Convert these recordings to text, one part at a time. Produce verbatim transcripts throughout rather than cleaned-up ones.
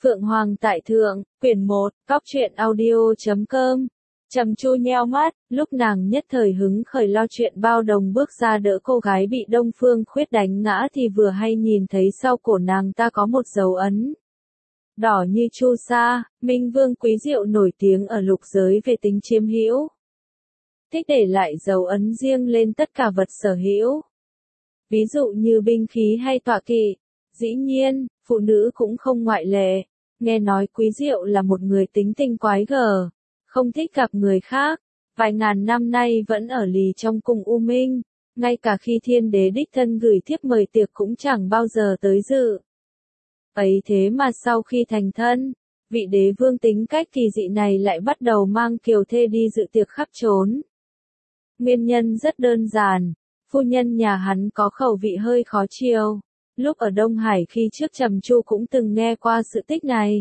Phượng Hoàng tại thượng, quyển một, cóc truyện audio chấm com. Trầm Chu nheo mắt, lúc nàng nhất thời hứng khởi lo chuyện bao đồng bước ra đỡ cô gái bị Đông Phương Khuyết đánh ngã thì vừa hay nhìn thấy sau cổ nàng ta có một dấu ấn. Đỏ như chu sa, Minh Vương Quý Diệu nổi tiếng ở lục giới về tính chiếm hữu. Thích để lại dấu ấn riêng lên tất cả vật sở hữu. Ví dụ như binh khí hay tọa kỵ. Dĩ nhiên, phụ nữ cũng không ngoại lệ. Nghe nói Quý Diệu là một người tính tình quái gở, không thích gặp người khác. Vài ngàn năm nay vẫn ở lì trong cung U Minh. Ngay cả khi thiên đế đích thân gửi thiếp mời tiệc cũng chẳng bao giờ tới dự. Ấy thế mà sau khi thành thân, vị đế vương tính cách kỳ dị này lại bắt đầu mang kiều thê đi dự tiệc khắp trốn. Nguyên nhân rất đơn giản, phu nhân nhà hắn có khẩu vị hơi khó chiều. Lúc ở Đông Hải khi trước Trầm Chu cũng từng nghe qua sự tích này.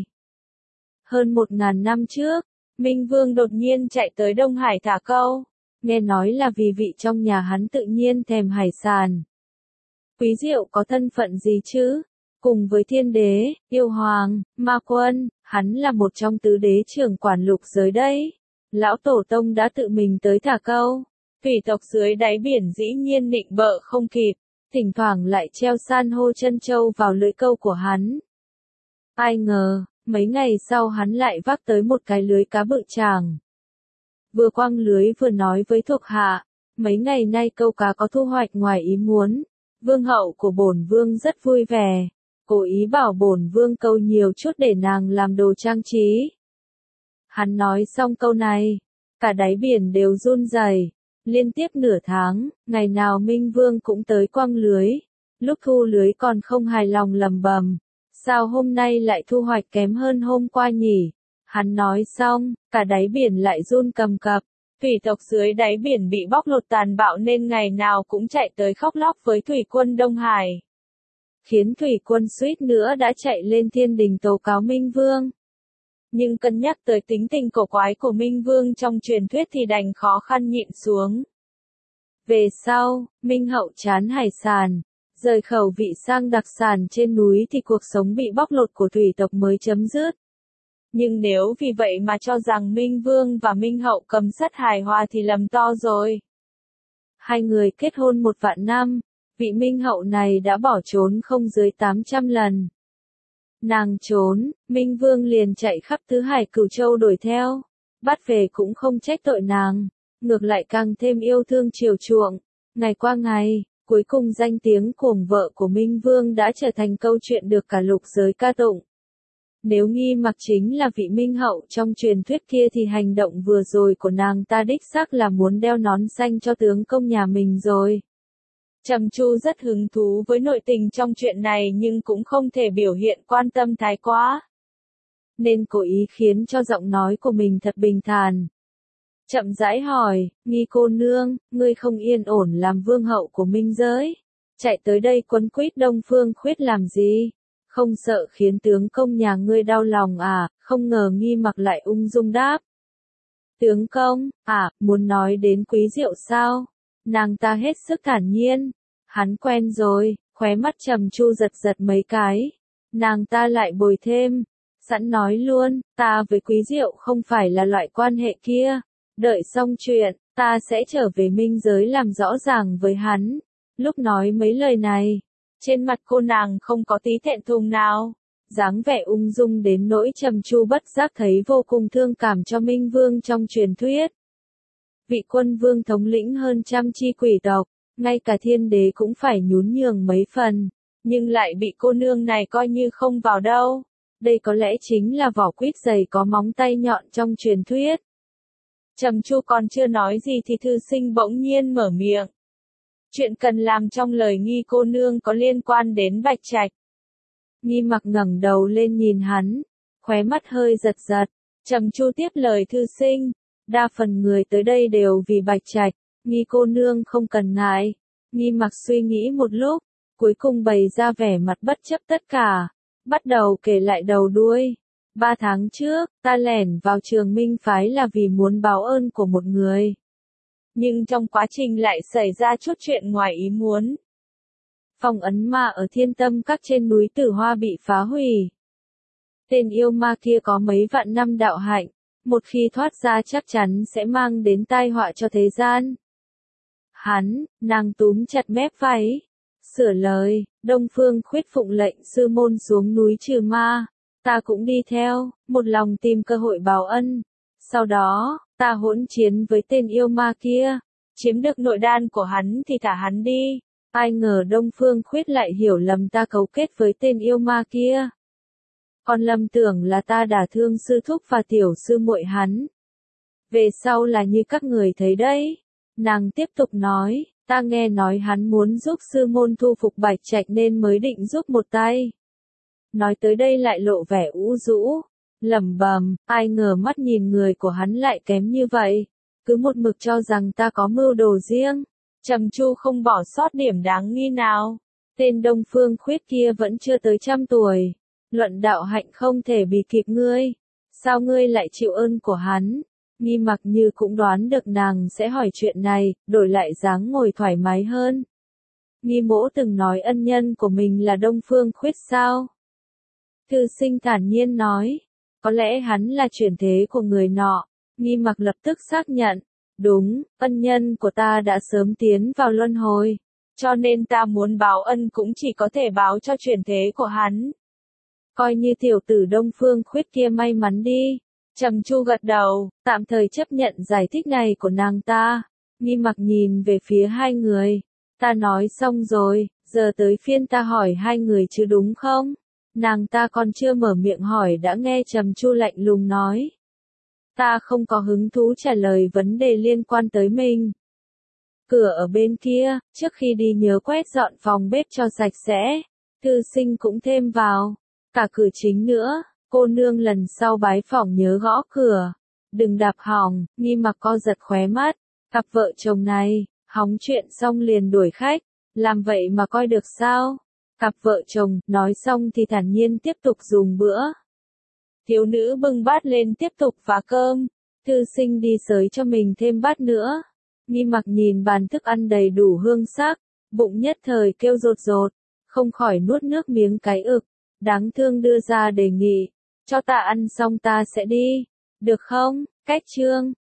Hơn một ngàn năm trước, Minh Vương đột nhiên chạy tới Đông Hải thả câu. Nghe nói là vì vị trong nhà hắn tự nhiên thèm hải sản. Quý Diệu có thân phận gì chứ? Cùng với thiên đế, yêu hoàng, ma quân, hắn là một trong tứ đế trưởng quản lục giới đấy. Lão Tổ Tông đã tự mình tới thả câu. Thủy tộc dưới đáy biển dĩ nhiên nịnh bợ không kịp. Thỉnh thoảng lại treo san hô chân châu vào lưỡi câu của hắn. Ai ngờ, mấy ngày sau hắn lại vác tới một cái lưới cá bự chàng. Vừa quăng lưới vừa nói với thuộc hạ, mấy ngày nay câu cá có thu hoạch ngoài ý muốn. Vương hậu của bổn vương rất vui vẻ, cố ý bảo bổn vương câu nhiều chút để nàng làm đồ trang trí. Hắn nói xong câu này, cả đáy biển đều run rẩy. Liên tiếp nửa tháng, ngày nào Minh Vương cũng tới quăng lưới. Lúc thu lưới còn không hài lòng lầm bầm. Sao hôm nay lại thu hoạch kém hơn hôm qua nhỉ? Hắn nói xong, cả đáy biển lại run cầm cập. Thủy tộc dưới đáy biển bị bóc lột tàn bạo nên ngày nào cũng chạy tới khóc lóc với thủy quân Đông Hải. Khiến thủy quân suýt nữa đã chạy lên thiên đình tố cáo Minh Vương. Nhưng cân nhắc tới tính tình cổ quái của Minh Vương trong truyền thuyết thì đành khó khăn nhịn xuống. Về sau, Minh Hậu chán hải sản, rời khẩu vị sang đặc sản trên núi thì cuộc sống bị bóc lột của thủy tộc mới chấm dứt. Nhưng nếu vì vậy mà cho rằng Minh Vương và Minh Hậu cầm sắt hài hòa thì lầm to rồi. Hai người kết hôn một vạn năm, vị Minh Hậu này đã bỏ trốn không dưới tám trăm lần. Nàng trốn, Minh Vương liền chạy khắp tứ hải cửu châu đuổi theo. Bắt về cũng không trách tội nàng, ngược lại càng thêm yêu thương chiều chuộng. Ngày qua ngày, cuối cùng danh tiếng cuồng vợ của Minh Vương đã trở thành câu chuyện được cả lục giới ca tụng. Nếu Nghi Mặc chính là vị Minh Hậu trong truyền thuyết kia thì hành động vừa rồi của nàng ta đích xác là muốn đeo nón xanh cho tướng công nhà mình rồi. Trầm Chu rất hứng thú với nội tình trong chuyện này nhưng cũng không thể biểu hiện quan tâm thái quá. Nên cố ý khiến cho giọng nói của mình thật bình thản. Chậm rãi hỏi, Nghi cô nương, ngươi không yên ổn làm vương hậu của Minh giới. Chạy tới đây quấn quýt Đông Phương Khuyết làm gì? Không sợ khiến tướng công nhà ngươi đau lòng à? Không ngờ Nghi Mặc lại ung dung đáp. Tướng công, à, muốn nói đến Quý Diệu sao? Nàng ta hết sức thản nhiên. Hắn quen rồi, khóe mắt Trầm Chu giật giật mấy cái. Nàng ta lại bồi thêm. Sẵn nói luôn, ta với Quý Diệu không phải là loại quan hệ kia. Đợi xong chuyện, ta sẽ trở về Minh giới làm rõ ràng với hắn. Lúc nói mấy lời này, trên mặt cô nàng không có tí thẹn thùng nào. Dáng vẻ ung dung đến nỗi Trầm Chu bất giác thấy vô cùng thương cảm cho Minh Vương trong truyền thuyết. Vị quân vương thống lĩnh hơn trăm chi quỷ tộc, ngay cả thiên đế cũng phải nhún nhường mấy phần, nhưng lại bị cô nương này coi như không vào đâu. Đây có lẽ chính là vỏ quýt dày có móng tay nhọn trong truyền thuyết. Trầm Chu còn chưa nói gì thì thư sinh bỗng nhiên mở miệng. Chuyện cần làm trong lời Nghi cô nương có liên quan đến Bạch Trạch. Nghi Mặc ngẩng đầu lên nhìn hắn, khóe mắt hơi giật giật. Trầm Chu tiếp lời thư sinh, đa phần người tới đây đều vì Bạch Trạch, Nghi cô nương không cần ngại. Nghi Mặc suy nghĩ một lúc, cuối cùng bày ra vẻ mặt bất chấp tất cả, bắt đầu kể lại đầu đuôi. Ba tháng trước, ta lẻn vào Trường Minh phái là vì muốn báo ơn của một người. Nhưng trong quá trình lại xảy ra chút chuyện ngoài ý muốn. Phong ấn ma ở Thiên Tâm Các trên núi Tử Hoa bị phá hủy. Tên yêu ma kia có mấy vạn năm đạo hạnh, một khi thoát ra chắc chắn sẽ mang đến tai họa cho thế gian. Hắn, nàng túm chặt mép váy, sửa lời, Đông Phương Khuyết phụng lệnh sư môn xuống núi trừ ma, ta cũng đi theo, một lòng tìm cơ hội báo ân. Sau đó, ta hỗn chiến với tên yêu ma kia, chiếm được nội đan của hắn thì thả hắn đi. Ai ngờ Đông Phương Khuyết lại hiểu lầm ta cấu kết với tên yêu ma kia. Còn lầm tưởng là ta đả thương sư thúc và tiểu sư muội hắn. Về sau là như các người thấy đấy. Nàng tiếp tục nói, ta nghe nói hắn muốn giúp sư môn thu phục Bạch Trạch nên mới định giúp một tay. Nói tới đây lại lộ vẻ ủ rũ, lẩm bẩm, ai ngờ mắt nhìn người của hắn lại kém như vậy, cứ một mực cho rằng ta có mưu đồ riêng. Trầm Chu không bỏ sót điểm đáng nghi nào. Tên Đông Phương Khuyết kia vẫn chưa tới trăm tuổi, luận đạo hạnh không thể bì kịp ngươi. Sao ngươi lại chịu ơn của hắn? Nghi Mặc Như cũng đoán được nàng sẽ hỏi chuyện này, đổi lại dáng ngồi thoải mái hơn. Nghi Mỗ từng nói ân nhân của mình là Đông Phương Khuyết sao? Thư Sinh thản nhiên nói, có lẽ hắn là chuyển thế của người nọ. Nghi Mặc lập tức xác nhận, đúng, ân nhân của ta đã sớm tiến vào luân hồi, cho nên ta muốn báo ân cũng chỉ có thể báo cho chuyển thế của hắn. Coi như tiểu tử Đông Phương Khuyết kia may mắn đi. Trầm Chu gật đầu, tạm thời chấp nhận giải thích này của nàng ta. Nghi Mặc nhìn về phía hai người. Ta nói xong rồi, giờ tới phiên ta hỏi hai người chứ đúng không? Nàng ta còn chưa mở miệng hỏi đã nghe Trầm Chu lạnh lùng nói. Ta không có hứng thú trả lời vấn đề liên quan tới mình. Cửa ở bên kia, trước khi đi nhớ quét dọn phòng bếp cho sạch sẽ. Thư Sinh cũng thêm vào. Cả cửa chính nữa. Cô nương lần sau bái phỏng nhớ gõ cửa. Đừng đạp hỏng. Nghi Mặc co giật khóe mắt. Cặp vợ chồng này, hóng chuyện xong liền đuổi khách. Làm vậy mà coi được sao? Cặp vợ chồng, nói xong thì thản nhiên tiếp tục dùng bữa. Thiếu nữ bưng bát lên tiếp tục phá cơm. Thư Sinh đi xới cho mình thêm bát nữa. Nghi Mặc nhìn bàn thức ăn đầy đủ hương sắc. Bụng nhất thời kêu rột rột. Không khỏi nuốt nước miếng cái ực. Đáng thương đưa ra đề nghị. Cho ta ăn xong ta sẽ đi. Được không? Cách chương.